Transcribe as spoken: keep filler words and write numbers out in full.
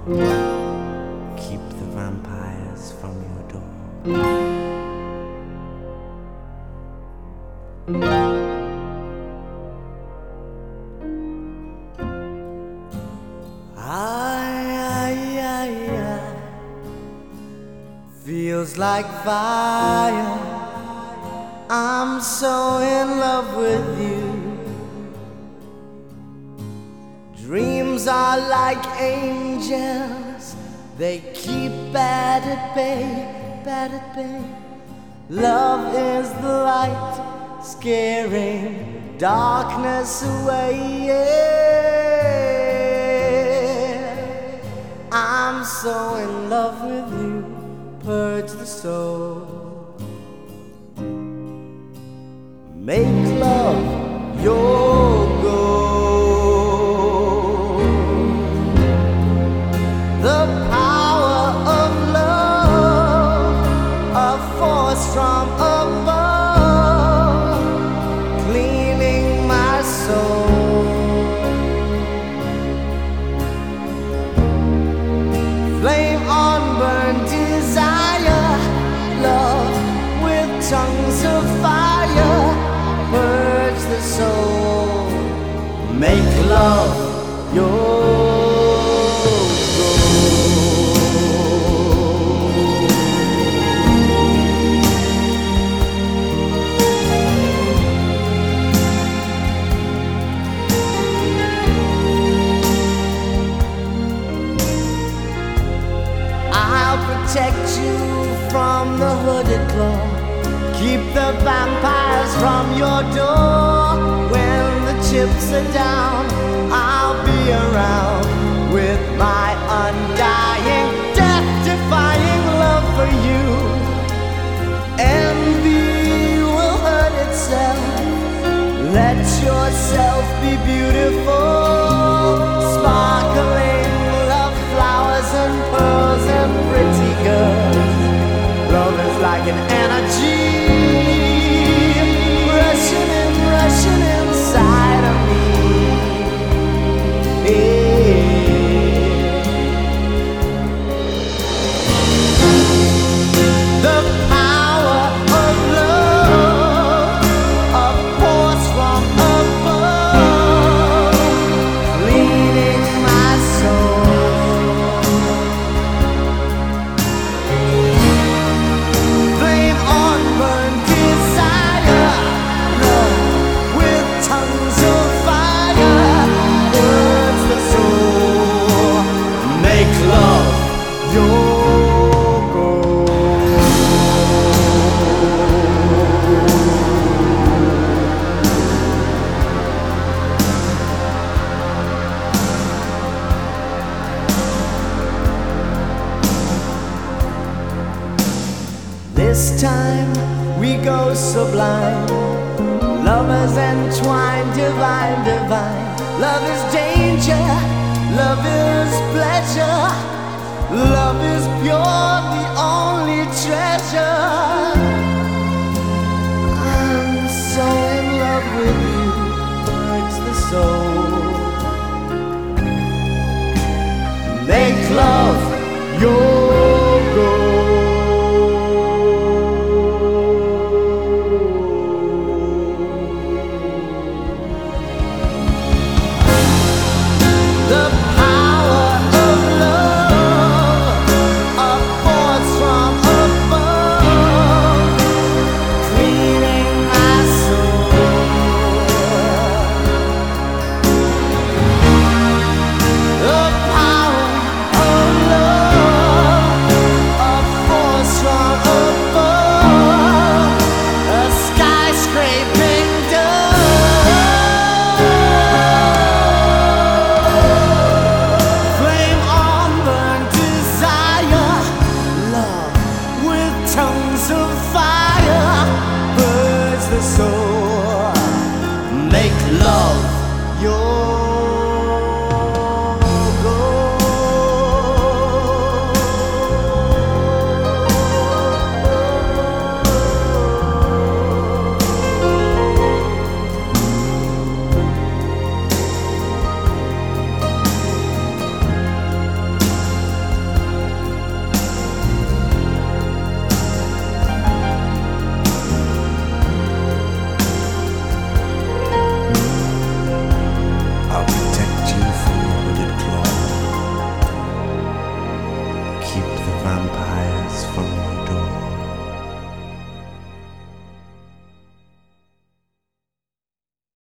Keep the vampires from your door. I, I, I, I feels like fire. I'm so in love with you. Dreams are like angels, they keep bad at bay, bad at bay. Love is the light, scaring darkness away, yeah. I'm so in love with you, purge the soul. Make love your goal. The power of love, a force from above, cleaning my soul. Flame on burn desire, love with tongues of fire, purge the soul. Make love your protect you from the hooded claw. Keep the vampires from your door. When the chips are down, I'll be around with my undying, death-defying love for you. Envy will hurt itself. Let yourself be beautiful, sparkling love flowers and pearls and pretty girls. Love is like an energy rushing in, rushing inside of me, yeah. The power of love, a force from above, cleaning my soul. Flame on burn desire, love with tongues of fire, burns the soul. Make love your This time we go sublime, lovers entwined, divine, divine. Love is danger, love is pleasure, love is pure, the only treasure. I'm so in love with you, purge the soul. Make love your goal. Love vampires from